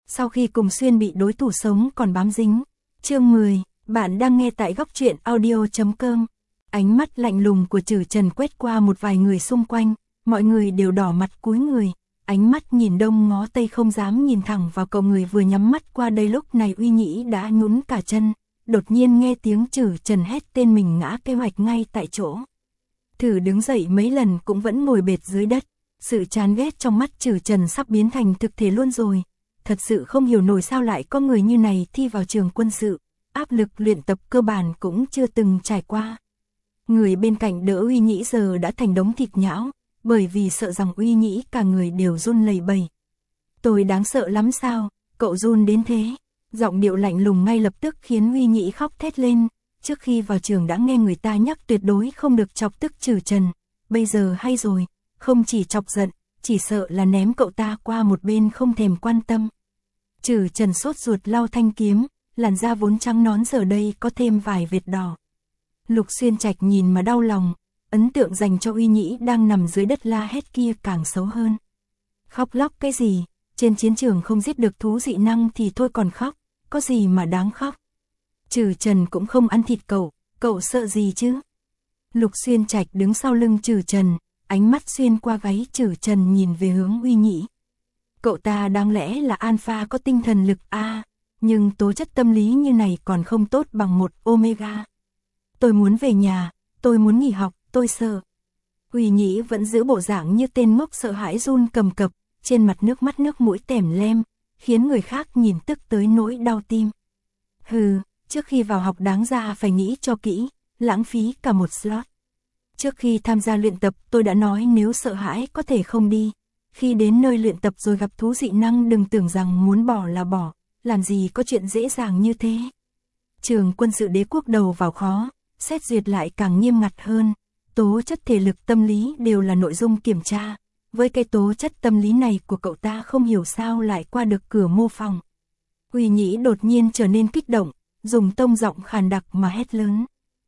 sau khi cùng xuyên bị đối thủ sống còn bám dính. Chương 10, bạn đang nghe tại góc truyện audio.com. Ánh mắt lạnh lùng của Trử Trần quét qua một vài người xung quanh, mọi người đều đỏ mặt cúi người, ánh mắt nhìn đông ngó tây không dám nhìn thẳng vào cậu người vừa nhắm mắt qua đây. Lúc này Uy Nhĩ đã nhún cả chân, đột nhiên nghe tiếng Trử Trần hét tên mình ngã kế hoạch ngay tại chỗ. Thử đứng dậy mấy lần cũng vẫn ngồi bệt dưới đất, sự chán ghét trong mắt Trử Trần sắp biến thành thực thể luôn rồi. Thật sự không hiểu nổi sao lại có người như này thi vào trường quân sự, áp lực luyện tập cơ bản cũng chưa từng trải qua. Người bên cạnh đỡ Uy Nhĩ giờ đã thành đống thịt nhão, bởi vì sợ rằng Uy Nhĩ cả người đều run lẩy bẩy. Tôi đáng sợ lắm sao, cậu run đến thế? Giọng điệu lạnh lùng ngay lập tức khiến Uy Nhĩ khóc thét lên. Trước khi vào trường đã nghe người ta nhắc tuyệt đối không được chọc tức Trử Trần, bây giờ hay rồi, không chỉ chọc giận, chỉ sợ là ném cậu ta qua một bên không thèm quan tâm. Trử Trần sốt ruột lau thanh kiếm, làn da vốn trắng nõn giờ đây có thêm vài vệt đỏ. Lục Xuyên Trạch nhìn mà đau lòng, ấn tượng dành cho Uy Nhĩ đang nằm dưới đất la hét kia càng xấu hơn. Khóc lóc cái gì, trên chiến trường không giết được thú dị năng thì thôi còn khóc, có gì mà đáng khóc. Trử Trần cũng không ăn thịt cậu sợ gì chứ? Lục Xuyên Trạch đứng sau lưng Trử Trần, ánh mắt xuyên qua gáy Trử Trần nhìn về hướng Uy Nhĩ. Cậu ta đáng lẽ là alpha có tinh thần lực A, nhưng tố chất tâm lý như này còn không tốt bằng một omega. Tôi muốn về nhà, tôi muốn nghỉ học, tôi sợ. Uy Nhĩ vẫn giữ bộ dạng như tên ngốc sợ hãi run cầm cập, trên mặt nước mắt nước mũi tèm lem, khiến người khác nhìn tức tới nỗi đau tim. Hừ, trước khi vào học đáng ra phải nghĩ cho kỹ, lãng phí cả một slot. Trước khi tham gia luyện tập tôi đã nói nếu sợ hãi có thể không đi. Khi đến nơi luyện tập rồi gặp thú dị năng đừng tưởng rằng muốn bỏ là bỏ, làm gì có chuyện dễ dàng như thế. Trường quân sự Đế quốc đầu vào khó, xét duyệt lại càng nghiêm ngặt hơn, tố chất thể lực tâm lý đều là nội dung kiểm tra. Với cái tố chất tâm lý này của cậu ta không hiểu sao lại qua được cửa mô phỏng. Uy Nhĩ đột nhiên trở nên kích động, dùng tông giọng khàn đặc mà hét lớn.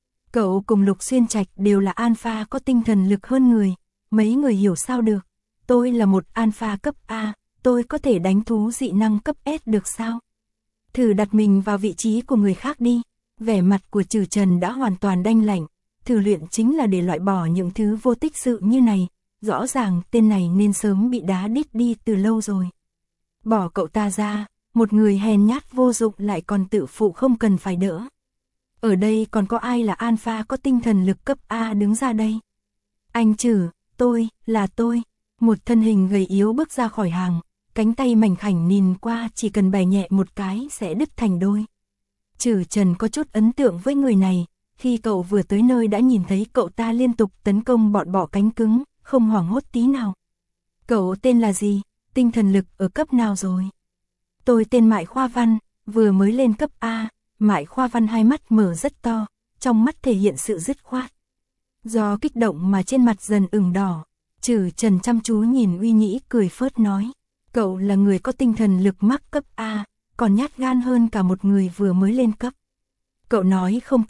Cậu cùng Lục Xuyên Trạch đều là alpha có tinh thần lực hơn người, mấy người hiểu sao được. Tôi là một alpha cấp A, tôi có thể đánh thú dị năng cấp S được sao? Thử đặt mình vào vị trí của người khác đi. Vẻ mặt của Trử Trần đã hoàn toàn đanh lạnh, thử luyện chính là để loại bỏ những thứ vô tích sự như này, rõ ràng tên này nên sớm bị đá đít đi từ lâu rồi. Bỏ cậu ta ra, một người hèn nhát vô dụng lại còn tự phụ không cần phải đỡ. Ở đây còn có ai là alpha có tinh thần lực cấp A đứng ra đây? Anh Trử, là tôi. Một thân hình gầy yếu bước ra khỏi hàng, cánh tay mảnh khảnh nhìn qua chỉ cần bẻ nhẹ một cái sẽ đứt thành đôi. Trử Trần có chút ấn tượng với người này, khi cậu vừa tới nơi đã nhìn thấy cậu ta liên tục tấn công bọn bỏ cánh cứng, không hoảng hốt tí nào. Cậu tên là gì, tinh thần lực ở cấp nào rồi? Tôi tên Mại Khoa Văn, vừa mới lên cấp A. Mại Khoa Văn hai mắt mở rất to, trong mắt thể hiện sự dứt khoát. Do kích động mà trên mặt dần ửng đỏ, Trử Trần chăm chú nhìn Uy Nhĩ cười phớt nói. Cậu là người có tinh thần lực mắc cấp A, còn nhát gan hơn cả một người vừa mới lên cấp. Cậu nói không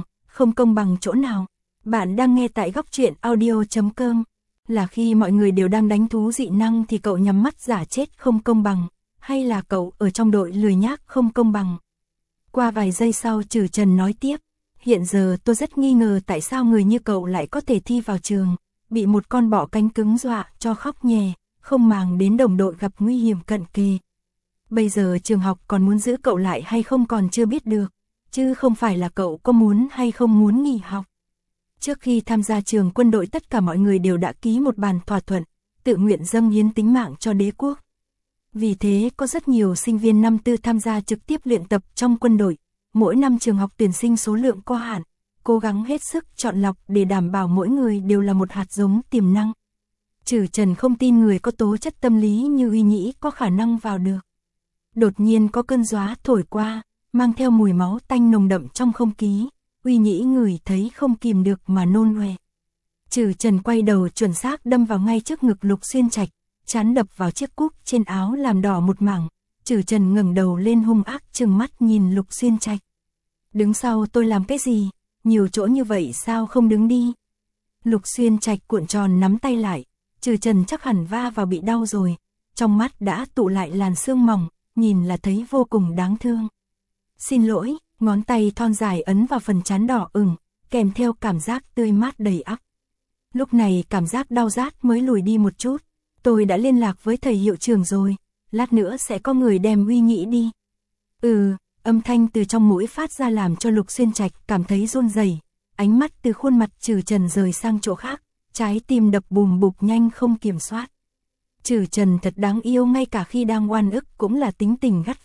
công bằng chỗ nào? Bạn đang nghe tại góc truyện audio.com. Là khi mọi người đều đang đánh thú dị năng thì cậu nhắm mắt giả chết không công bằng, hay là cậu ở trong đội lười nhác không công bằng? Qua vài giây sau Trử Trần nói tiếp, hiện giờ tôi rất nghi ngờ tại sao người như cậu lại có thể thi vào trường, bị một con bọ cánh cứng dọa cho khóc nhè, không màng đến đồng đội gặp nguy hiểm cận kề. Bây giờ trường học còn muốn giữ cậu lại hay không còn chưa biết được, chứ không phải là cậu có muốn hay không muốn nghỉ học. Trước khi tham gia trường quân đội tất cả mọi người đều đã ký một bản thỏa thuận, tự nguyện dâng hiến tính mạng cho đế quốc. Vì thế có rất nhiều sinh viên năm tư tham gia trực tiếp luyện tập trong quân đội. Mỗi năm trường học tuyển sinh số lượng có hạn, cố gắng hết sức chọn lọc để đảm bảo mỗi người đều là một hạt giống tiềm năng. Trử Trần không tin người có tố chất tâm lý như Uy Nhĩ có khả năng vào được. Đột nhiên có cơn gió thổi qua, mang theo mùi máu tanh nồng đậm trong không khí. Uy Nhĩ ngửi thấy không kìm được mà nôn ọe. Trử Trần quay đầu chuẩn xác đâm vào ngay trước ngực Lục Xuyên Trạch, chán đập vào chiếc cúc trên áo làm đỏ một mảng. Trử Trần ngẩng đầu lên hung ác trừng mắt nhìn Lục Xuyên Trạch. Đứng sau tôi làm cái gì? Nhiều chỗ như vậy sao không đứng đi? Lục Xuyên Trạch cuộn tròn nắm tay lại, Trử Trần chắc hẳn va vào bị đau rồi, trong mắt đã tụ lại làn sương mỏng, nhìn là thấy vô cùng đáng thương. Xin lỗi, ngón tay thon dài ấn vào phần trán đỏ ửng, kèm theo cảm giác tươi mát đầy ắp. Lúc này cảm giác đau rát mới lùi đi một chút. Tôi đã liên lạc với thầy hiệu trưởng rồi, lát nữa sẽ có người đem Uy Nhĩ đi. Âm thanh từ trong mũi phát ra làm cho Lục Xuyên Trạch cảm thấy run rẩy, ánh mắt từ khuôn mặt Trừ Trần rời sang chỗ khác, trái tim đập bùm bụp nhanh không kiểm soát. Trừ Trần thật đáng yêu, ngay cả khi đang oan ức cũng là tính tình gắt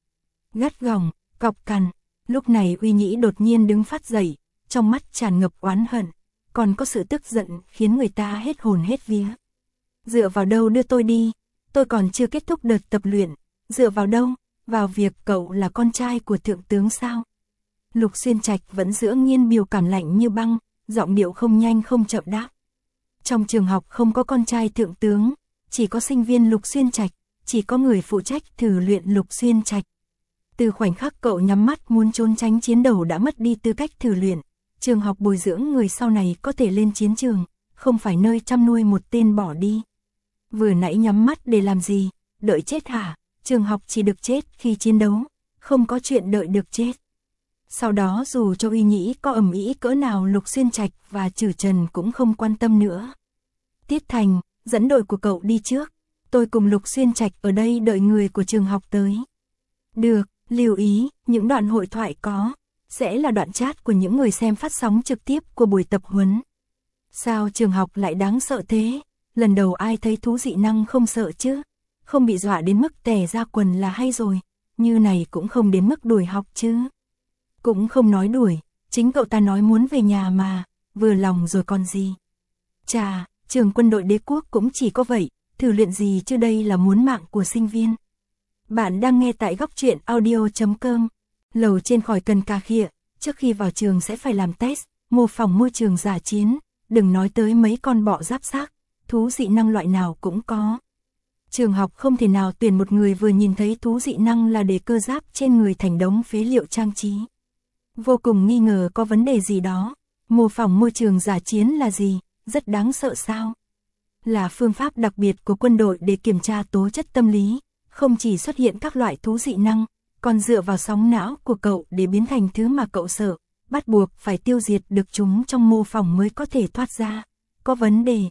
gỏng, cọc cằn. Lúc này Uy Nhĩ đột nhiên đứng phát dậy, trong mắt tràn ngập oán hận, còn có sự tức giận khiến người ta hết hồn hết vía. Dựa vào đâu đưa tôi đi? Tôi còn chưa kết thúc đợt tập luyện. Dựa vào đâu? Vào việc cậu là con trai của thượng tướng sao? Lục Xuyên Trạch vẫn giữ nghiên biểu cảm lạnh như băng, giọng điệu không nhanh không chậm đáp. Trong trường học không có con trai thượng tướng, chỉ có sinh viên Lục Xuyên Trạch, chỉ có người phụ trách thử luyện Lục Xuyên Trạch. Từ khoảnh khắc cậu nhắm mắt muốn trốn tránh chiến đấu đã mất đi tư cách thử luyện. Trường học bồi dưỡng người sau này có thể lên chiến trường, không phải nơi chăm nuôi một tên bỏ đi. Vừa nãy nhắm mắt để làm gì? Đợi chết hả? Trường học chỉ được chết khi chiến đấu, không có chuyện đợi được chết. Sau đó dù cho Uy Nhĩ có ầm ĩ cỡ nào, Lục Xuyên Trạch và Trừ Trần cũng không quan tâm nữa. Tiết Thành, dẫn đội của cậu đi trước, tôi cùng Lục Xuyên Trạch ở đây đợi người của trường học tới. Được, lưu ý, những đoạn hội thoại sẽ là đoạn chat của những người xem phát sóng trực tiếp của buổi tập huấn. Sao trường học lại đáng sợ thế? Lần đầu ai thấy thú dị năng không sợ chứ? Không bị dọa đến mức tè ra quần là hay rồi, như này cũng không đến mức đuổi học chứ. Cũng không nói đuổi, chính cậu ta nói muốn về nhà mà, vừa lòng rồi còn gì. Chà, trường quân đội đế quốc cũng chỉ có vậy, thử luyện gì chứ, đây là muốn mạng của sinh viên. Bạn đang nghe tại góc truyện audio.com. Lầu trên khỏi cần cà khịa, trước khi vào trường sẽ phải làm test, mô phỏng môi trường giả chiến, đừng nói tới mấy con bọ giáp xác, thú dị năng loại nào cũng có. Trường học không thể nào tuyển một người vừa nhìn thấy thú dị năng là để cơ giáp trên người thành đống phế liệu trang trí. Vô cùng nghi ngờ có vấn đề gì đó. Mô phỏng môi trường giả chiến là gì? Rất đáng sợ sao? Là phương pháp đặc biệt của quân đội để kiểm tra tố chất tâm lý, không chỉ xuất hiện các loại thú dị năng, còn dựa vào sóng não của cậu để biến thành thứ mà cậu sợ, bắt buộc phải tiêu diệt được chúng trong mô phỏng mới có thể thoát ra. Có vấn đề.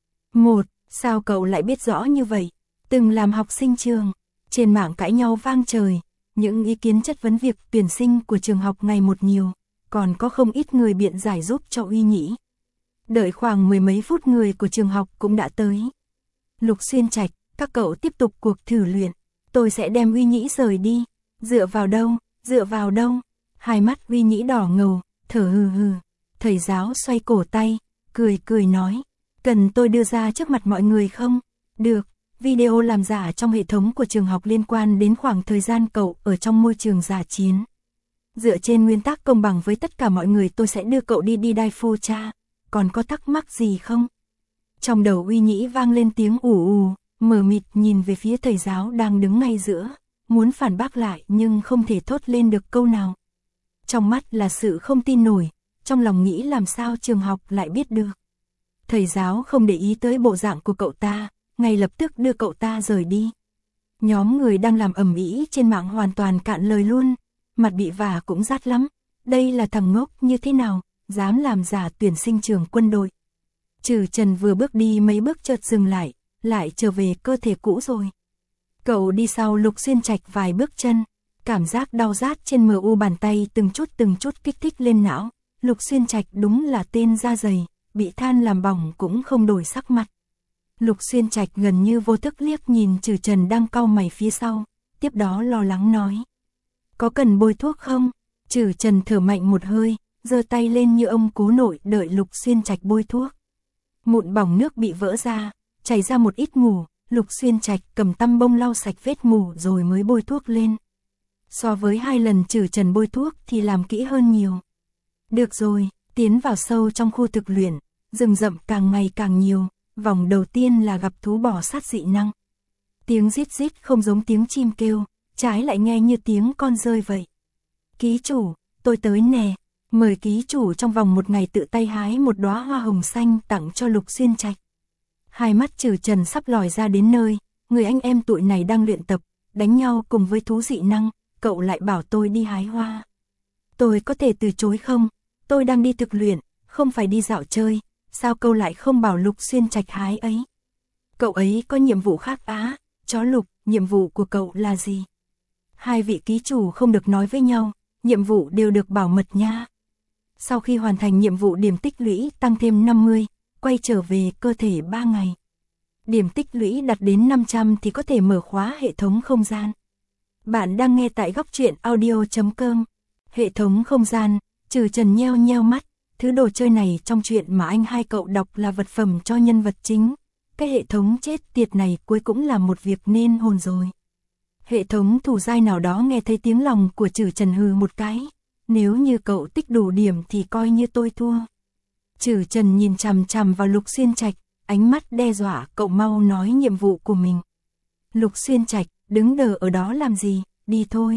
1. Sao cậu lại biết rõ như vậy? Từng làm học sinh trường, trên mạng cãi nhau vang trời, những ý kiến chất vấn việc tuyển sinh của trường học ngày một nhiều, còn có không ít người biện giải giúp cho Uy Nhĩ. Đợi khoảng mười mấy phút người của trường học cũng đã tới. Lục Xuyên Trạch, các cậu tiếp tục cuộc thử luyện, tôi sẽ đem Uy Nhĩ rời đi. Dựa vào đâu? Dựa vào đâu? Hai mắt Uy Nhĩ đỏ ngầu, thở hừ hừ. Thầy giáo xoay cổ tay, cười nói, cần tôi đưa ra trước mặt mọi người không? Được. Video làm giả trong hệ thống của trường học liên quan đến khoảng thời gian cậu ở trong môi trường giả chiến. Dựa trên nguyên tắc công bằng với tất cả mọi người, tôi sẽ đưa cậu đi Đai Phu Cha. Còn có thắc mắc gì không? Trong đầu Uy Nhĩ vang lên tiếng ù ù, mờ mịt nhìn về phía thầy giáo đang đứng ngay giữa, muốn phản bác lại nhưng không thể thốt lên được câu nào. Trong mắt là sự không tin nổi, trong lòng nghĩ làm sao trường học lại biết được. Thầy giáo không để ý tới bộ dạng của cậu ta, ngay lập tức đưa cậu ta rời đi. Nhóm người đang làm ầm ĩ trên mạng hoàn toàn cạn lời luôn, mặt bị vả cũng rát lắm. Đây là thằng ngốc như thế nào, dám làm giả tuyển sinh trường quân đội. Trừ Trần vừa bước đi mấy bước chợt dừng lại trở về cơ thể cũ rồi. Cậu đi sau Lục Xuyên Trạch vài bước chân, cảm giác đau rát trên MU bàn tay từng chút kích thích lên não. Lục Xuyên Trạch đúng là tên da dày, bị than làm bỏng cũng không đổi sắc mặt. Lục Xuyên Trạch gần như vô thức liếc nhìn Trừ Trần đang cau mày phía sau, tiếp đó lo lắng nói. Có cần bôi thuốc không? Trừ Trần thở mạnh một hơi, giơ tay lên như ông cố nội đợi Lục Xuyên Trạch bôi thuốc. Mụn bỏng nước bị vỡ ra, chảy ra một ít mủ, Lục Xuyên Trạch cầm tăm bông lau sạch vết mủ rồi mới bôi thuốc lên. So với 2 lần Trừ Trần bôi thuốc thì làm kỹ hơn nhiều. Được rồi, tiến vào sâu trong khu thực luyện, rừng rậm càng ngày càng nhiều. Vòng đầu tiên là gặp thú bò sát dị năng. Tiếng rít rít không giống tiếng chim kêu, trái lại nghe như tiếng con rơi vậy. Ký chủ, tôi tới nè, mời ký chủ trong vòng 1 ngày tự tay hái một đóa hoa hồng xanh tặng cho Lục Xuyên Trạch. Hai mắt Trừ Trần sắp lòi ra đến nơi, người anh em tụi này đang luyện tập, đánh nhau cùng với thú dị năng, cậu lại bảo tôi đi hái hoa. Tôi có thể từ chối không? Tôi đang đi thực luyện, không phải đi dạo chơi, sao cậu lại không bảo Lục Xuyên Trạch hái ấy? Cậu ấy có nhiệm vụ khác á, chó Lục, nhiệm vụ của cậu là gì? Hai vị ký chủ không được nói với nhau, nhiệm vụ đều được bảo mật nha. Sau khi hoàn thành nhiệm vụ điểm tích lũy tăng thêm 50, quay trở về cơ thể 3 ngày. Điểm tích lũy đạt đến 500 thì có thể mở khóa hệ thống không gian. Bạn đang nghe tại góc truyện audio.com. Hệ thống không gian, Trừ Trần nheo nheo mắt, thứ đồ chơi này trong chuyện mà anh hai cậu đọc là vật phẩm cho nhân vật chính. Cái hệ thống chết tiệt này cuối cũng là một việc nên hồn rồi. Hệ thống thủ giai nào đó nghe thấy tiếng lòng của Trừ Trần hừ một cái. Nếu như cậu tích đủ điểm thì coi như tôi thua. Trừ Trần nhìn chằm chằm vào Lục Xuyên Trạch, ánh mắt đe dọa, cậu mau nói nhiệm vụ của mình. Lục Xuyên Trạch, đứng đờ ở đó làm gì, đi thôi.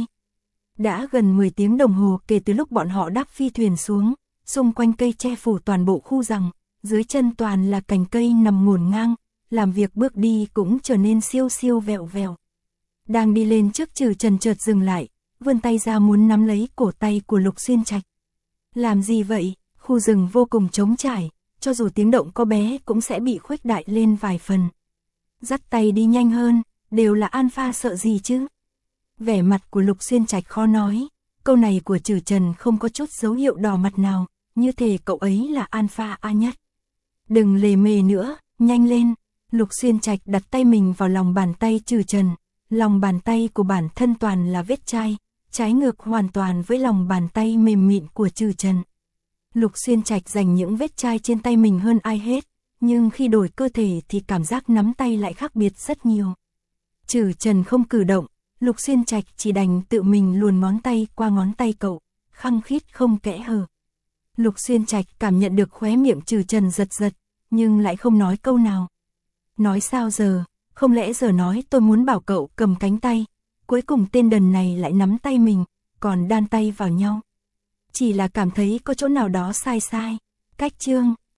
Đã gần 10 tiếng đồng hồ kể từ lúc bọn họ đáp phi thuyền xuống, xung quanh cây che phủ toàn bộ khu rằng, dưới chân toàn là cành cây nằm ngổn ngang, làm việc bước đi cũng trở nên siêu siêu vẹo vẹo. Đang đi lên trước Trừ Trần chợt dừng lại, vươn tay ra muốn nắm lấy cổ tay của Lục Xuyên Trạch. Làm gì vậy? Khu rừng vô cùng trống trải, cho dù tiếng động có bé cũng sẽ bị khuếch đại lên vài phần. Dắt tay đi nhanh hơn, đều là alpha sợ gì chứ? Vẻ mặt của Lục Xuyên Trạch khó nói, câu này của Trừ Trần không có chút dấu hiệu đỏ mặt nào, như thể cậu ấy là alpha A nhất. Đừng lề mề nữa, nhanh lên. Lục Xuyên Trạch đặt tay mình vào lòng bàn tay Trừ Trần, lòng bàn tay của bản thân toàn là vết chai, trái ngược hoàn toàn với lòng bàn tay mềm mịn của Trừ Trần. Lục Xuyên Trạch dành những vết chai trên tay mình hơn ai hết, nhưng khi đổi cơ thể thì cảm giác nắm tay lại khác biệt rất nhiều. Trừ Trần không cử động, Lục Xuyên Trạch chỉ đành tự mình luồn ngón tay qua ngón tay cậu, khăng khít không kẽ hở. Lục Xuyên Trạch cảm nhận được khóe miệng Trừ Trần giật giật, nhưng lại không nói câu nào. Nói sao giờ, không lẽ giờ nói tôi muốn bảo cậu cầm cánh tay, cuối cùng tên đần này lại nắm tay mình, còn đan tay vào nhau. Chỉ là cảm thấy có chỗ nào đó sai sai. Cách chương